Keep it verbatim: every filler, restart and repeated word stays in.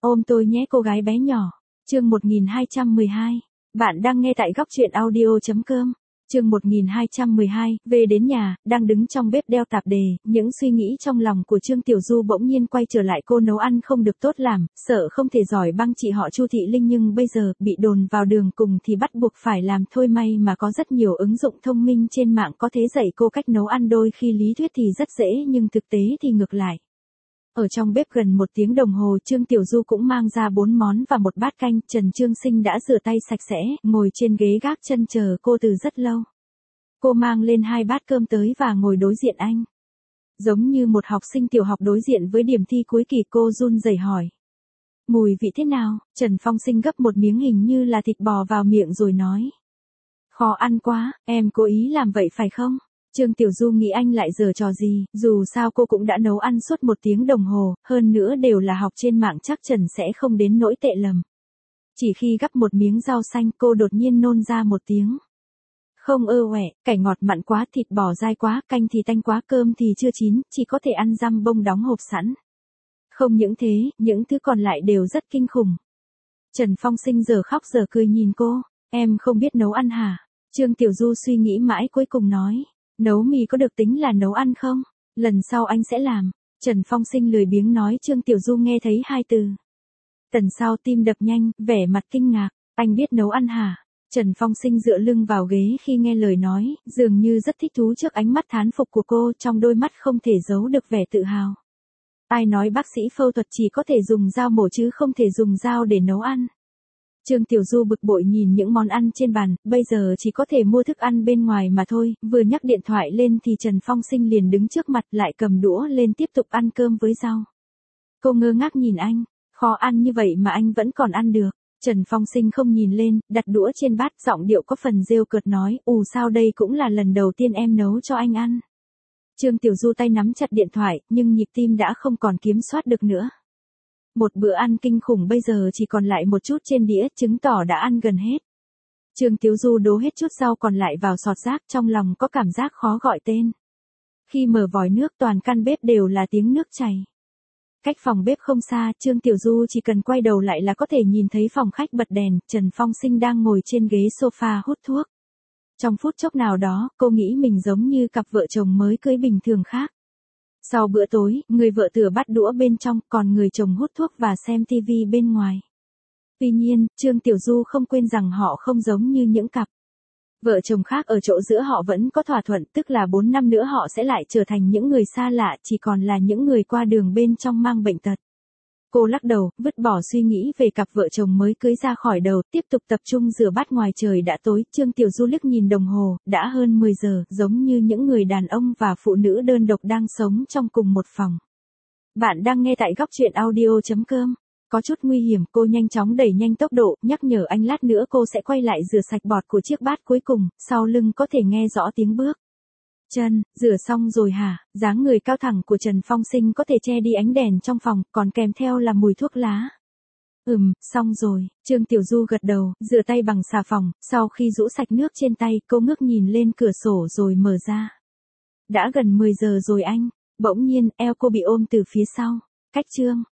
Ôm tôi nhé cô gái bé nhỏ. Chương một nghìn hai trăm mười hai. Bạn đang nghe tại góc truyện audio.com. Chương một nghìn hai trăm mười hai, về đến nhà, đang đứng trong bếp đeo tạp dề, những suy nghĩ trong lòng của Trương Tiểu Du bỗng nhiên quay trở lại. Cô nấu ăn không được tốt làm, sợ không thể giỏi bằng chị họ Chu Thị Linh, nhưng bây giờ bị đồn vào đường cùng thì bắt buộc phải làm thôi. May mà có rất nhiều ứng dụng thông minh trên mạng có thể dạy cô cách nấu ăn, đôi khi lý thuyết thì rất dễ nhưng thực tế thì ngược lại. Ở trong bếp gần một tiếng đồng hồ, Trương Tiểu Du cũng mang ra bốn món và một bát canh. Trần Trương Sinh đã rửa tay sạch sẽ, ngồi trên ghế gác chân chờ cô từ rất lâu. Cô mang lên hai bát cơm tới và ngồi đối diện anh. Giống như một học sinh tiểu học đối diện với điểm thi cuối kỳ, cô run rẩy hỏi. Mùi vị thế nào? Trần Phong Sinh gấp một miếng hình như là thịt bò vào miệng rồi nói. Khó ăn quá, em cố ý làm vậy phải không? Trương Tiểu Du nghĩ anh lại giở trò gì, dù sao cô cũng đã nấu ăn suốt một tiếng đồng hồ, hơn nữa đều là học trên mạng, chắc Trần sẽ không đến nỗi tệ lầm. Chỉ khi gắp một miếng rau xanh, cô đột nhiên nôn ra một tiếng. Không ơ uể, cải ngọt mặn quá, thịt bò dai quá, canh thì tanh quá, cơm thì chưa chín, chỉ có thể ăn răm bông đóng hộp sẵn. Không những thế, những thứ còn lại đều rất kinh khủng. Trần Phong Sinh giờ khóc giờ cười nhìn cô, em không biết nấu ăn hả? Trương Tiểu Du suy nghĩ mãi cuối cùng nói. Nấu mì có được tính là nấu ăn không? Lần sau anh sẽ làm. Trần Phong Sinh lười biếng nói. Trương Tiểu Du nghe thấy hai từ. Tần sau tim đập nhanh, vẻ mặt kinh ngạc. Anh biết nấu ăn hả? Trần Phong Sinh dựa lưng vào ghế khi nghe lời nói, dường như rất thích thú trước ánh mắt thán phục của cô, trong đôi mắt không thể giấu được vẻ tự hào. Ai nói bác sĩ phẫu thuật chỉ có thể dùng dao mổ chứ không thể dùng dao để nấu ăn? Trương Tiểu Du bực bội nhìn những món ăn trên bàn, bây giờ chỉ có thể mua thức ăn bên ngoài mà thôi. Vừa nhắc điện thoại lên thì Trần Phong Sinh liền đứng trước mặt, lại cầm đũa lên tiếp tục ăn cơm với rau. Cô ngơ ngác nhìn anh, khó ăn như vậy mà anh vẫn còn ăn được. Trần Phong Sinh không nhìn lên, đặt đũa trên bát, giọng điệu có phần rêu cợt nói, ù sao đây cũng là lần đầu tiên em nấu cho anh ăn. Trương Tiểu Du tay nắm chặt điện thoại, nhưng nhịp tim đã không còn kiểm soát được nữa. Một bữa ăn kinh khủng bây giờ chỉ còn lại một chút trên đĩa, chứng tỏ đã ăn gần hết. Trương Tiểu Du đổ hết chút rau còn lại vào sọt rác, trong lòng có cảm giác khó gọi tên. Khi mở vòi nước, toàn căn bếp đều là tiếng nước chảy. Cách phòng bếp không xa, Trương Tiểu Du chỉ cần quay đầu lại là có thể nhìn thấy phòng khách bật đèn, Trần Phong Sinh đang ngồi trên ghế sofa hút thuốc. Trong phút chốc nào đó, cô nghĩ mình giống như cặp vợ chồng mới cưới bình thường khác. Sau bữa tối, người vợ rửa bát đũa bên trong, còn người chồng hút thuốc và xem tivi bên ngoài. Tuy nhiên, Trương Tiểu Du không quên rằng họ không giống như những cặp vợ chồng khác ở chỗ giữa họ vẫn có thỏa thuận, tức là bốn năm nữa họ sẽ lại trở thành những người xa lạ, chỉ còn là những người qua đường bên trong mang bệnh tật. Cô lắc đầu, vứt bỏ suy nghĩ về cặp vợ chồng mới cưới ra khỏi đầu, tiếp tục tập trung rửa bát. Ngoài trời đã tối, Trương Tiểu Du liếc nhìn đồng hồ, đã hơn mười giờ, giống như những người đàn ông và phụ nữ đơn độc đang sống trong cùng một phòng. Bạn đang nghe tại góc truyện audio.com. Có chút nguy hiểm, cô nhanh chóng đẩy nhanh tốc độ, nhắc nhở anh lát nữa cô sẽ quay lại rửa sạch bọt của chiếc bát cuối cùng, sau lưng có thể nghe rõ tiếng bước chân. Rửa xong rồi hả? Dáng người cao thẳng của Trần Phong Sinh có thể che đi ánh đèn trong phòng, còn kèm theo là mùi thuốc lá. Ừm, xong rồi. Trương Tiểu Du gật đầu, rửa tay bằng xà phòng, sau khi rũ sạch nước trên tay, cô ngước nhìn lên cửa sổ rồi mở ra. Đã gần mười giờ rồi anh. Bỗng nhiên, eo cô bị ôm từ phía sau. Cách Trương